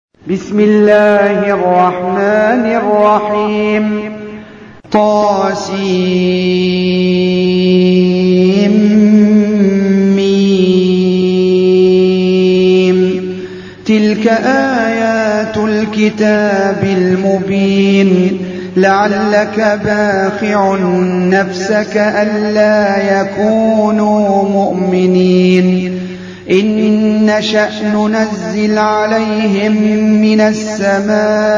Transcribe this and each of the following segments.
بسم الله الرحمن الرحيم. طاسيم. تلك آيات الكتاب المبين. لعلك باخع نفسك ألا يكونوا مؤمنين. إن نشأ ننزل عليهم من السماء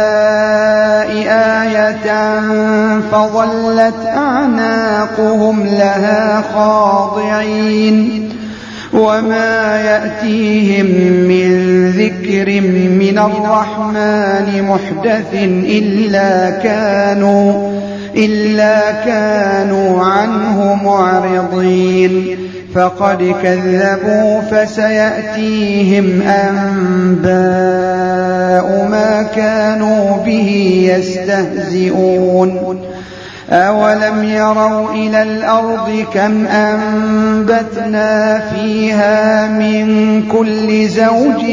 آية فظلت أعناقهم لها خاضعين. وما يأتيهم من ذكر من الرحمن محدث إلا كانوا عنه معرضين. فقد كذبوا فسيأتيهم أنباء ما كانوا به يستهزئون. أولم يروا إلى الأرض كم أنبتنا فيها من كل زوج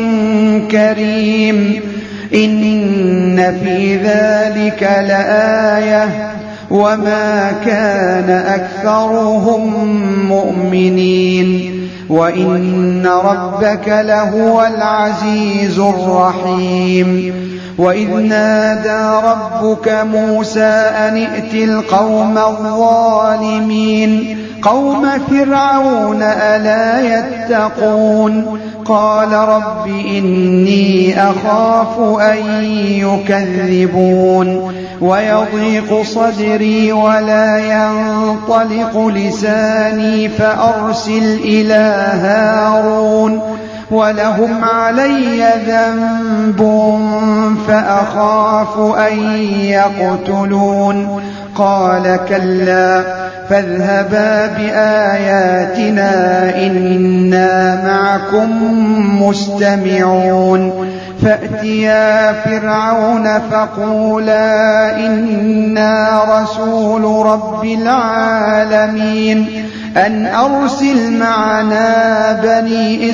كريم. إن في ذلك لآية وما كان أكثرهم مؤمنين. وإن ربك لهو العزيز الرحيم. وإذ نادى ربك موسى أن ائت القوم الظالمين قوم فرعون ألا يتقون. قال رب إني أخاف أن يكذبون ويضيق صدري ولا ينطلق لساني فأرسل إلى هارون ولهم علي ذنب فأخاف أن يقتلون. قال كلا فاذهبا بآياتنا إنا معكم مستمعون. فأتيا فرعون فقولا إنا رسول رب العالمين أن أرسل معنا بني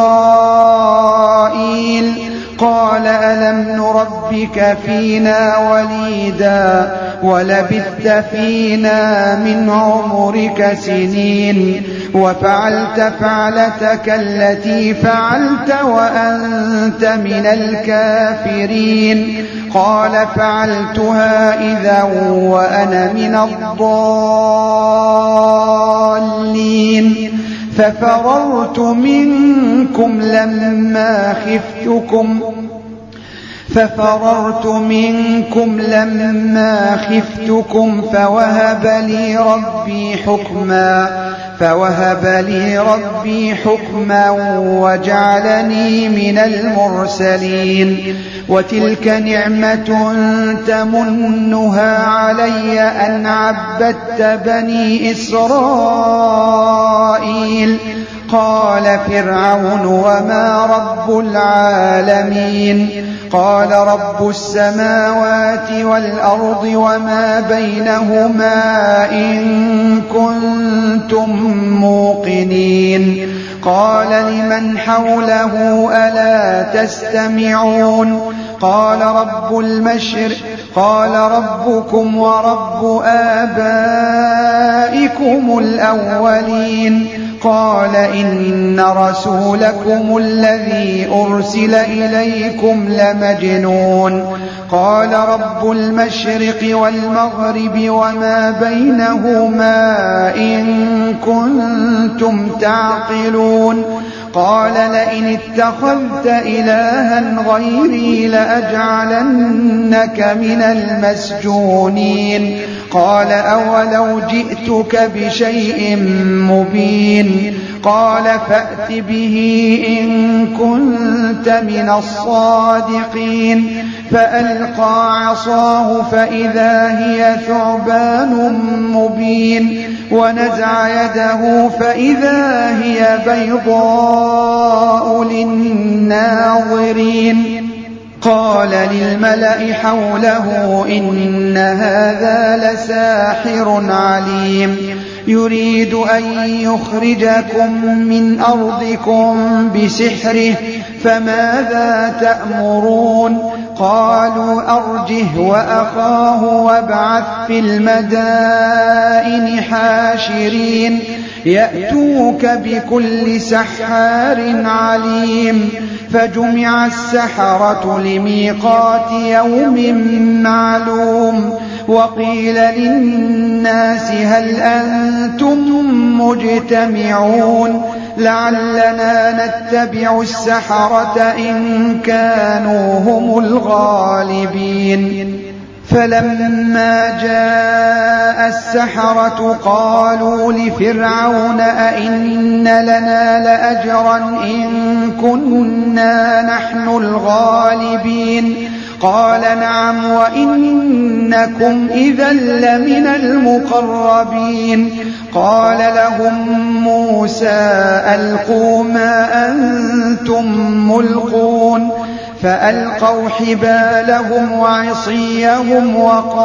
إسرائيل. قال ألم نربك فينا وليدا ولبثت فينا من عمرك سنين وفعلت فعلتك التي فعلت وأنت من الكافرين. قال فعلتها إذا وأنا من الضالين. ففررت منكم لما خفتكم فوهب لي ربي حكما وجعلني من المرسلين. وتلك نعمة تمنها علي أن عبدت بني إسرائيل. قال فرعون وما رب العالمين. قال رب السماوات والأرض وما بينهما إن كنتم موقنين. قال لمن حوله ألا تستمعون. قال ربكم ورب آبائكم الأولين. قال إن رسولكم الذي أرسل إليكم لمجنون. قال رب المشرق والمغرب وما بينهما إن كنتم تعقلون. قال لئن اتخذت إلها غيري لأجعلنك من المسجونين. قال أولو جئتك بشيء مبين. قال فأت به إن كنت من الصادقين. فألقى عصاه فإذا هي ثعبان مبين. ونزع يده فإذا هي بيضاء للناظرين. قال للملأ حوله إن هذا لساحر عليم. يريد أن يخرجكم من أرضكم بسحره فماذا تأمرون قالوا أرجه وأخاه وابعث في المدائن حاشرين يأتوك بكل سحار عليم فجمع السحرة لميقات يوم معلوم وقيل للناس هل أنتم مجتمعون لعلنا نتبع السحرة إن كانوا هم الغالبين فلما جاء السحرة قالوا لفرعون أئن لنا لأجرا إن كنا نحن الغالبين قال نعم وإنكم إذا لمن المقربين قال لهم موسى ألقوا ما أنتم ملقون فألقوا حبالهم وعصيهم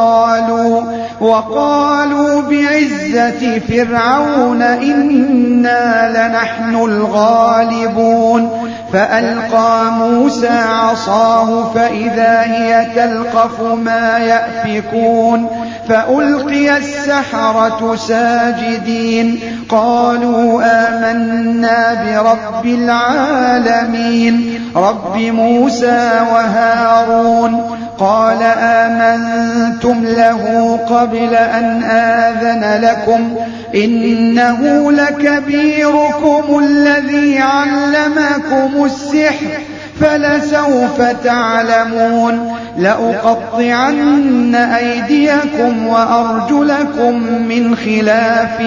وقالوا بعزة فرعون إنا لنحن الغالبون فألقى موسى عصاه فإذا هي تلقف ما يأفكون فألقي السحرة ساجدين قالوا آمنا برب العالمين رب موسى وهارون قال آمنتم له قبل أن آذن لكم إنه لكبيركم الذي علمكم السحر فلسوف تعلمون لأقطعن أيديكم وأرجلكم من خلاف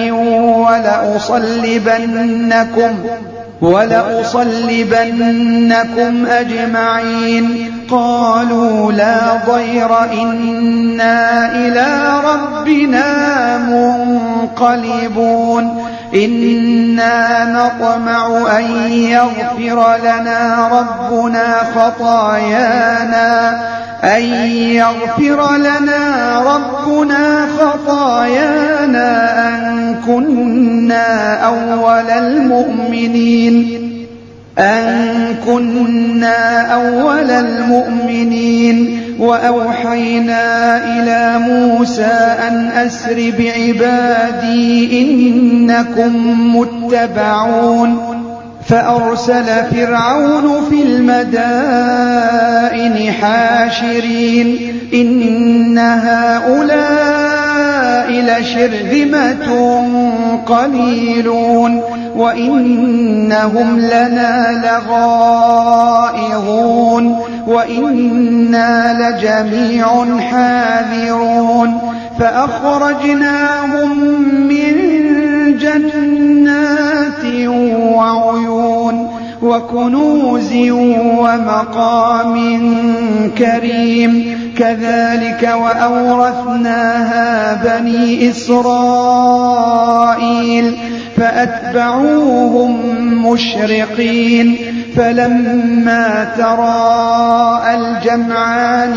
ولأصلبنكم أجمعين قالوا لا ضير إنا إلى ربنا منقلبون إنا نطمع أن يغفر لنا ربنا خطايانا أن كنا أول المؤمنين وأوحينا إلى موسى أن أسر بعبادي إنكم متبعون فأرسل فرعون في المدائن حاشرين إن هؤلاء لشرذمة قليلون وإنهم لنا لغائظون وإنا لجميع حاذرون فأخرجناهم من جنات وعيون وكنوز ومقام كريم كذلك وأورثناها بني إسرائيل فأتبعوهم مشرقين فلما تراءى الجمعان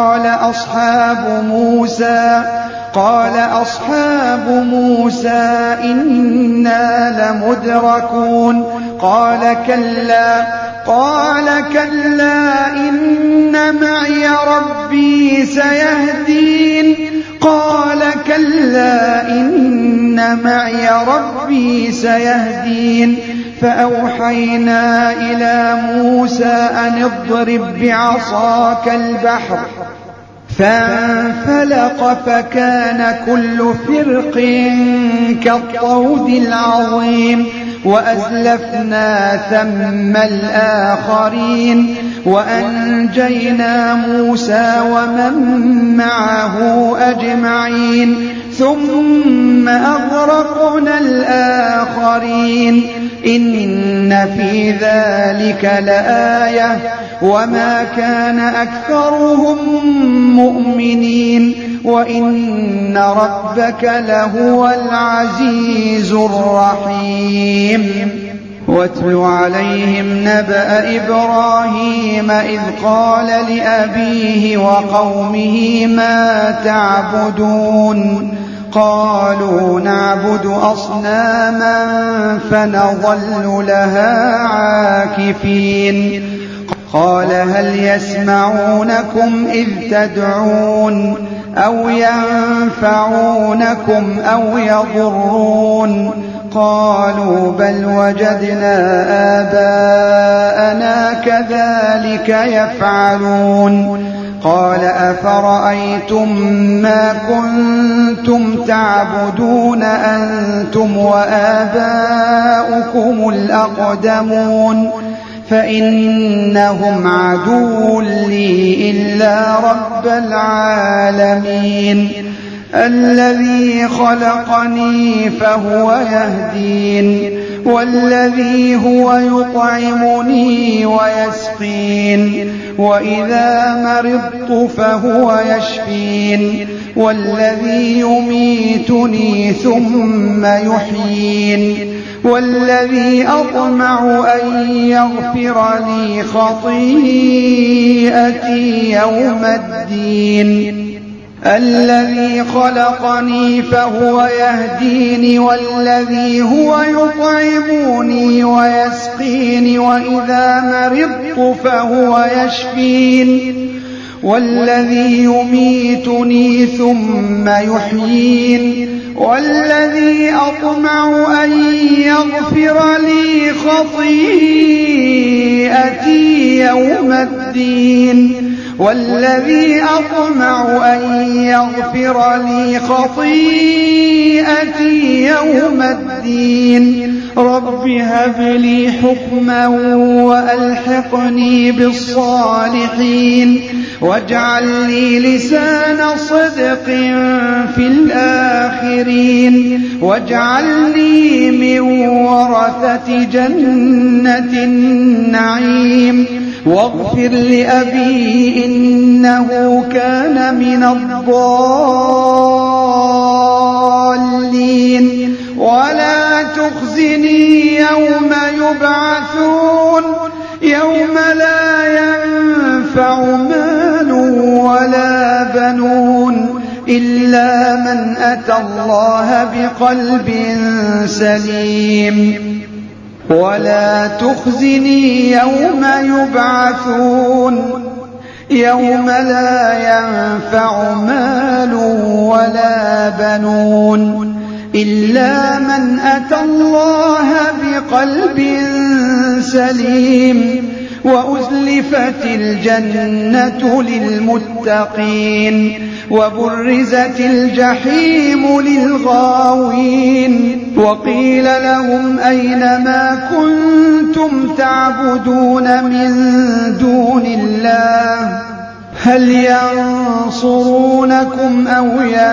قال أصحاب موسى إنا لمدركون قال كلا إن معي ربي سيهدين فأوحينا إلى موسى أن اضرب بعصاك البحر فانفلق فكان كل فرق كالطود العظيم وأزلفنا ثم الآخرين وأنجينا موسى ومن معه أجمعين ثم أغرقنا الآخرين إن في ذلك لآية وما كان أكثرهم مؤمنين وإن ربك لهو العزيز الرحيم واتل عليهم نبأ إبراهيم إذ قال لأبيه وقومه ما تعبدون قالوا نعبد أصناما فنظل لها عاكفين قال هل يسمعونكم إذ تدعون أو ينفعونكم أو يضرون قالوا بل وجدنا آباءنا كذلك يفعلون قال أفرأيتم ما كنتم تعبدون أنتم وآباؤكم الأقدمون فإنهم عدو لي إلا رب العالمين الذي خلقني فهو يهدين والذي هو يطعمني ويسقين وإذا مرضت فهو يشفين والذي يميتني ثم يحيين والذي أطمع أن يغفر لي خطيئتي يوم الدين الذي خلقني فهو يهدين والذي هو يطعمني ويسقين وإذا مرضت فهو يشفين والذي يميتني ثم يحيين والذي أطمع أن يغفر لي خطيئتي يوم الدين والذي أطمع أن يغفر لي خطيئتي يوم الدين رب هب لي حكما وألحقني بالصالحين واجعل لي لسان صدق في الآخرين واجعلني من ورثة جنة النعيم واغفر لأبي إنه كان من الضالين ولا تخزني يوم يبعثون يوم لا ينفع مال ولا بنون إلا من أتى الله بقلب سليم ولا تخزني يوم يبعثون يوم لا ينفع مال ولا بنون إلا من أتى الله بقلب سليم وأزلفت الجنة للمتقين وبرزت الجحيم للغاوين وقيل لهم أين ما كنتم تعبدون من دون الله هل ينصرونكم أو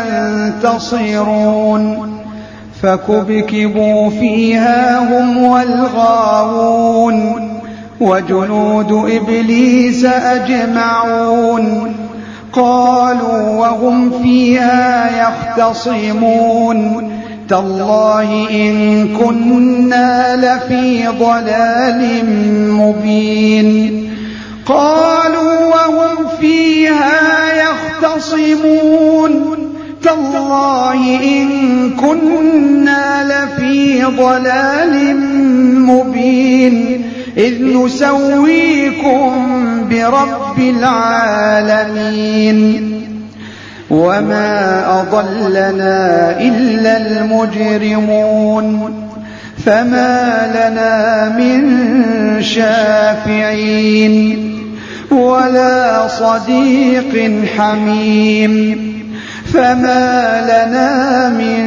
ينتصرون فكبكبوا فيها هم والغاوون وجنود إبليس أجمعون قالوا وهم فيها يختصمون تالله إن كنا لفي ضلال مبين قالوا وهم فيها يختصمون تالله إن كنا لفي ضلال مبين إذ نسويكم برب العالمين وما أضلنا إلا المجرمون فما لنا من شافعين ولا صديق حميم فما لنا من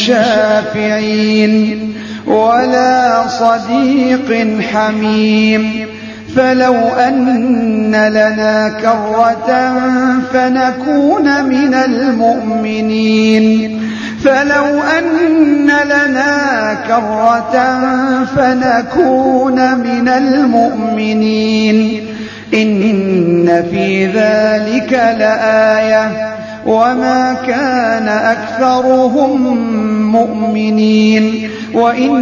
شافعين ولا صديق حميم فلو أن لنا كرة فنكون من المؤمنين فلو أن لنا كرة فنكون من المؤمنين إن في ذلك لآية وما كان أكثرهم مؤمنين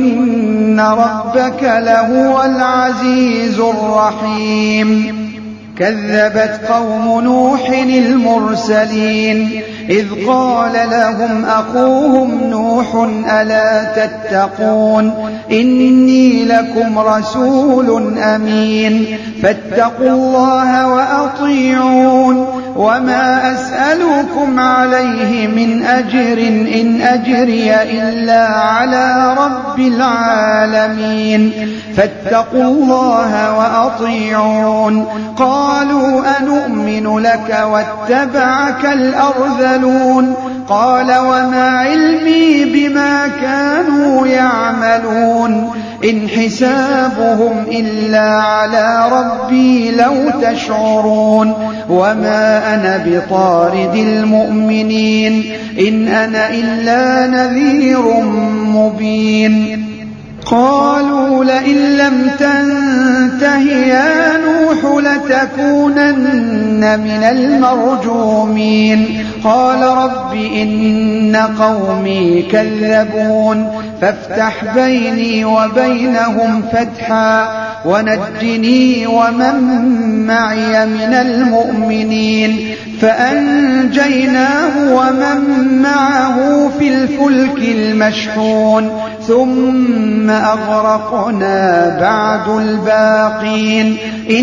وإن ربك لهو العزيز الرحيم كذبت قوم نوح المرسلين إذ قال لهم أخوهم نوح ألا تتقون إني لكم رسول أمين فاتقوا الله وأطيعون وما أسألكم عليه من أجر إن أجري إلا على رب العالمين فاتقوا الله وأطيعون قالوا أنؤمن لك واتبعك الأرذلون قال وما علمي بما كانوا يعملون إن حسابهم إلا على ربي لو تشعرون وما أنا بطارد المؤمنين إن أنا إلا نذير مبين قالوا لئن لم تنته يا نوح لتكونن من المرجومين قال رب إن قومي كذبون فافتح بيني وبينهم فتحا ونجني ومن معي من المؤمنين فأنجيناه ومن معه في الفلك المشحون ثم أغرقنا بعد الباقين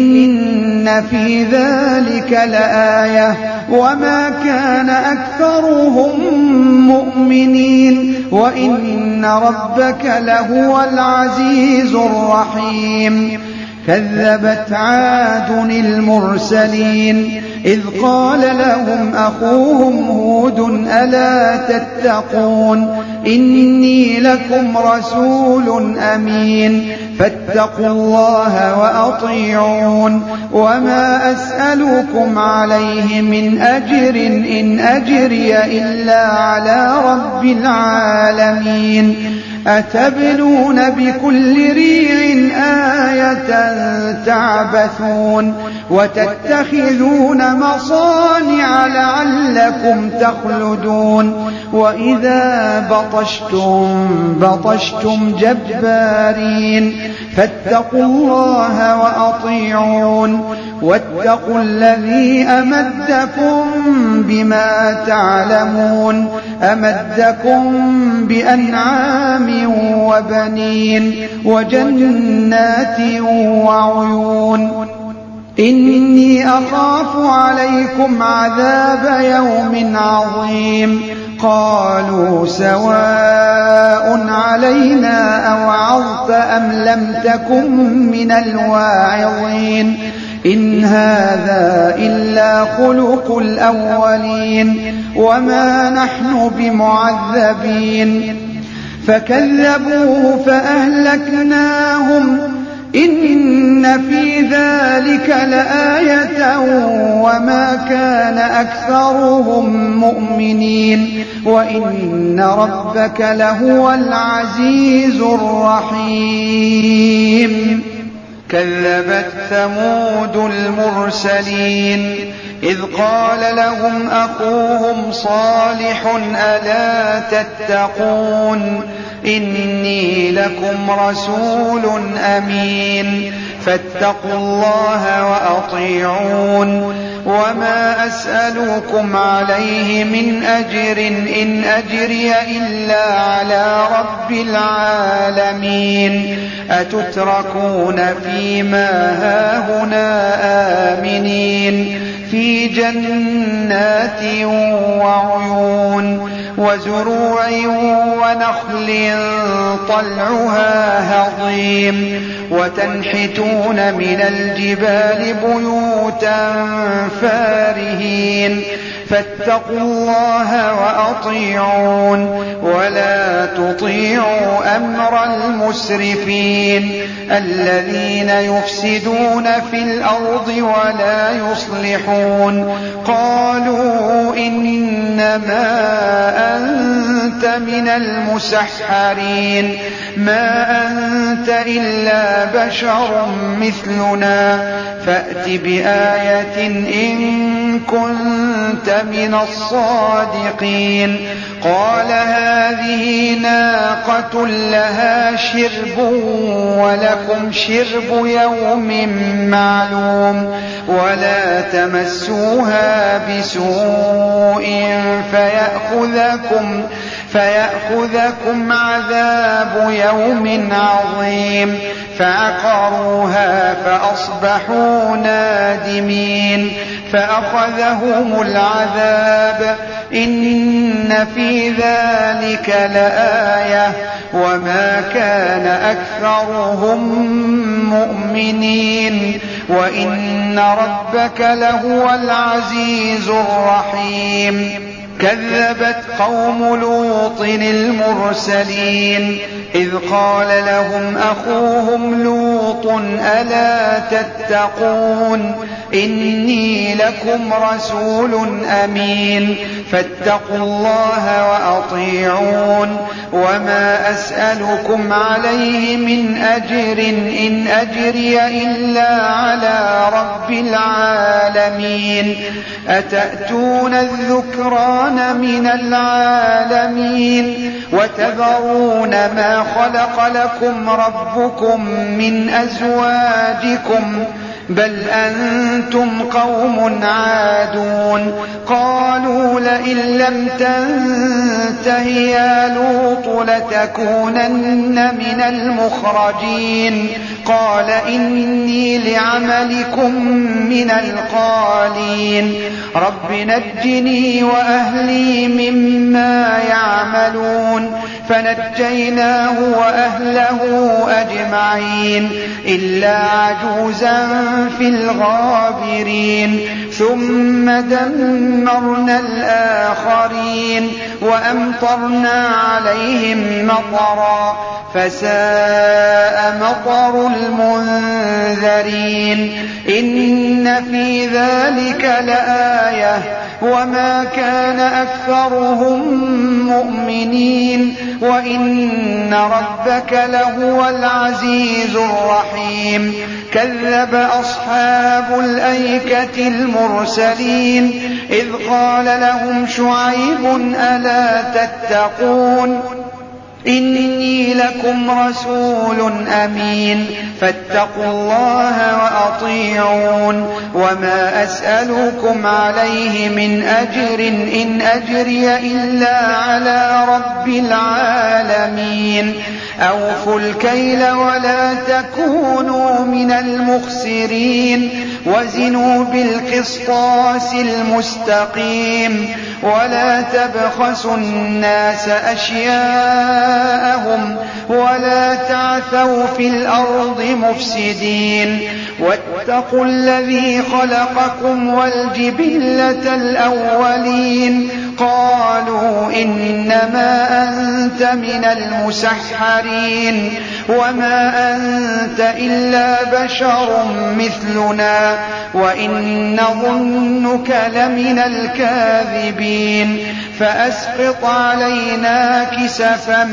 إن في ذلك لآية وما كان أكثرهم مؤمنين وإن ربك لهو العزيز الرحيم كذبت عاد المرسلين إذ قال لهم أخوهم هود ألا تتقون إني لكم رسول أمين فاتقوا الله وأطيعون وما أسألكم عليه من أجر إن أجري إلا على رب العالمين أتبنون بكل ريع آية تعبثون وتتخذون مصانع لعلكم تخلدون وإذا بطشتم جبارين فاتقوا الله وأطيعون واتقوا الذي أمدكم بما تعلمون أمدكم بأنعام وبنين وجنات وعيون إني أخاف عليكم عذاب يوم عظيم قالوا سواء علينا أوعظت أم لم تكن من الواعظين إن هذا إلا خلق الأولين وما نحن بمعذبين فكذبوه فأهلكناهم إن في ذلك لآية وما كان أكثرهم مؤمنين وإن ربك لهو العزيز الرحيم كذبت ثمود المرسلين إذ قال لهم أخوهم صالح ألا تتقون إني لكم رسول أمين فاتقوا الله وأطيعون وما أسألكم عليه من أجر إن أجري إلا على رب العالمين أتتركون فيما هاهنا آمنين في جنات وعيون وزروع ونخل طلعها هضيم وتنحتون من الجبال بيوتا فارهين فاتقوا الله وأطيعون ولا تطيعوا أمر المسرفين الذين يفسدون في الأرض ولا يصلحون قالوا إنما أنت من المسحرين ما أنت إلا بشر مثلنا فأت بآية إن كنت من الصادقين قال هذه ناقة لها شرب ولكم شرب يوم معلوم ولا تمسوها بسوء فيأخذكم عذاب يوم عظيم. فعقروها فأصبحوا نادمين فأخذهم العذاب إن في ذلك لآية وما كان أكثرهم مؤمنين وإن ربك لهو العزيز الرحيم. كذبت قوم لوط المرسلين إذ قال لهم أخوهم لوط ألا تتقون إني لكم رسول أمين فاتقوا الله وأطيعون وما أسألكم عليه من أجر إن أجري إلا على رب العالمين أتأتون الذكران من العالمين وتذرون ما خلق لكم ربكم من أزواجكم بل أنتم قوم عادون. قالوا لئن لم تنته يا لوط لتكونن من المخرجين قال إني لعملكم من القالين رب نجني وأهلي مما يعملون فنجيناه وأهله أجمعين إلا عجوزا في الغابرين ثم دمرنا الآخرين وأمطرنا عليهم مطرا فساء مطر المنذرين إن في ذلك لآية وما كان أكثرهم مؤمنين وإن ربك لهو العزيز الرحيم. كذب أصحاب الأيكة المرسلين إذ قال لهم شعيب ألا تتقون إني لكم رسول أمين فاتقوا الله وأطيعون وما أسألكم عليه من أجر إن أجري إلا على رب العالمين. أوفوا الكيل ولا تكونوا من المخسرين وزنوا بالقسطاس المستقيم ولا تبخسوا الناس أشياءهم ولا تعثوا في الأرض مفسدين واتقوا الذي خلقكم والجبلة الأولين قالوا إنما أنت من المسحرين وما أنت إلا بشر مثلنا وإن نظنك لمن الكاذبين فأسقط علينا كسفا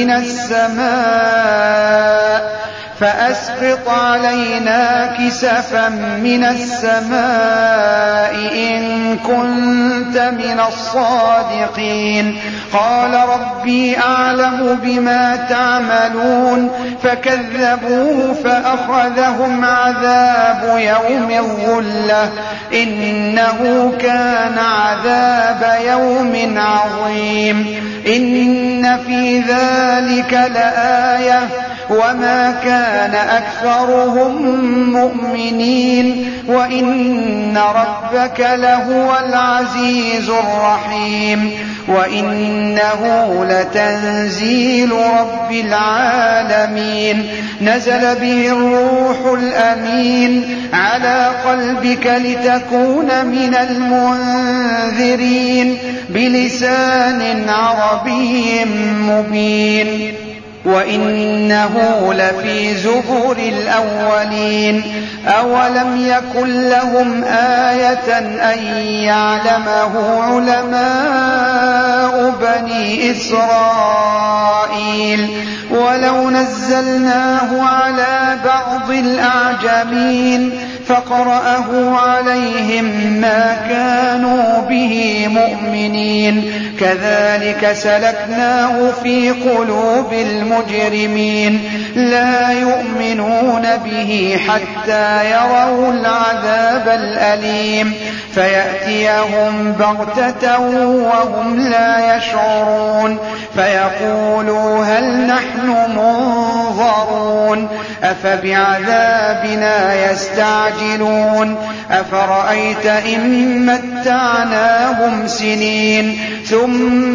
من السماء إن كنت من الصادقين. قال ربي أعلم بما تعملون فكذبوه فأخذهم عذاب يوم الظلة إنه كان عذاب يوم عظيم. إن في ذلك لآية وما كان أكثرهم مؤمنين وإن ربك لهو العزيز الرحيم. وإنه لتنزيل رب العالمين نزل به الروح الأمين على قلبك لتكون من المنذرين بلسان عربي مبين وإنه لفي زبر الأولين. أولم يكن لهم آية أن يعلمه علماء بني إسرائيل ولو نزلناه على بعض الأعجمين فقرأه عليهم ما كانوا به مؤمنين كذلك سلكناه في قلوب المجرمين لا يؤمنون به حتى يروا العذاب الأليم فيأتيهم بغتة وهم لا يشعرون فيقولوا هل نحن منظرون أفبعذابنا يستعجلون أفرأيت إن متعناهم سنين ثم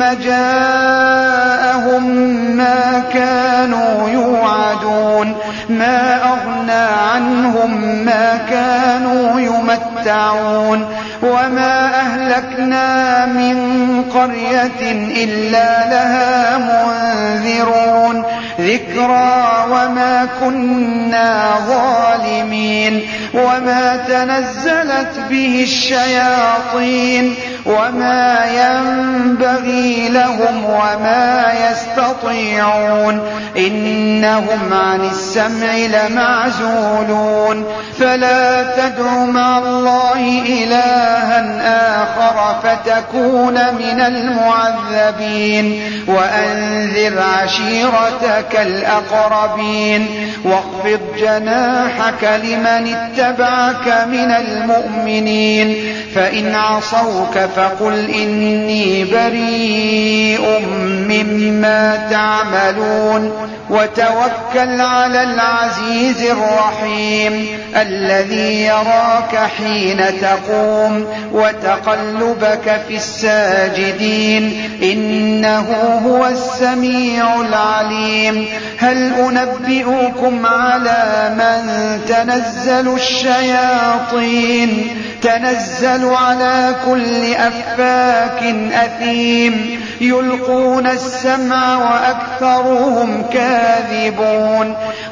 جاءهم ما كانوا يوعدون ما أغنى عنهم ما كانوا يمتعون وما أهلكنا من قرية إلا لها منذرون ذكرى وما كنا ظالمين وما تنزلت به الشياطين وما ينبغي لهم وما يستطيعون إنهم عن السمع لمعزولون فلا تدع مع الله إلها آخر فتكون من المعذبين وأنذر عشيرتك الأقربين واخفض جناحك لمن اتبعك من المؤمنين فإن عصوك فقل إني بريء مما تعملون وتوكل على العزيز الرحيم الذي يراك حين تقوم وتقلبك في الساجدين إنه هو السميع العليم هل أنبئكم على من تنزل الشياطين تنزل على كل أفاك أثيم يلقون السمع وأكثرهم كاذبون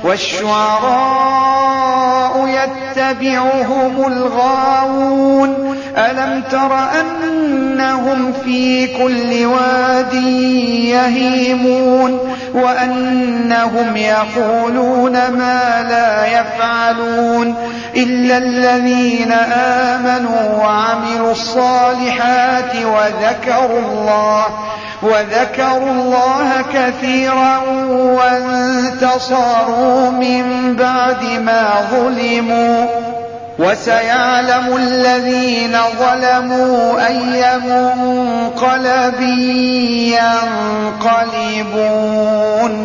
والشعراء يتبعهم الغاوون ألم تر أنهم في كل واد يهيمون وأنهم يقولون ما لا يفعلون إلا الذين آمنوا وعملوا الصالحات وذكروا الله كثيرا وانتصروا من بعد ما ظلموا وسيعلم الذين ظلموا أي منقلب ينقلبون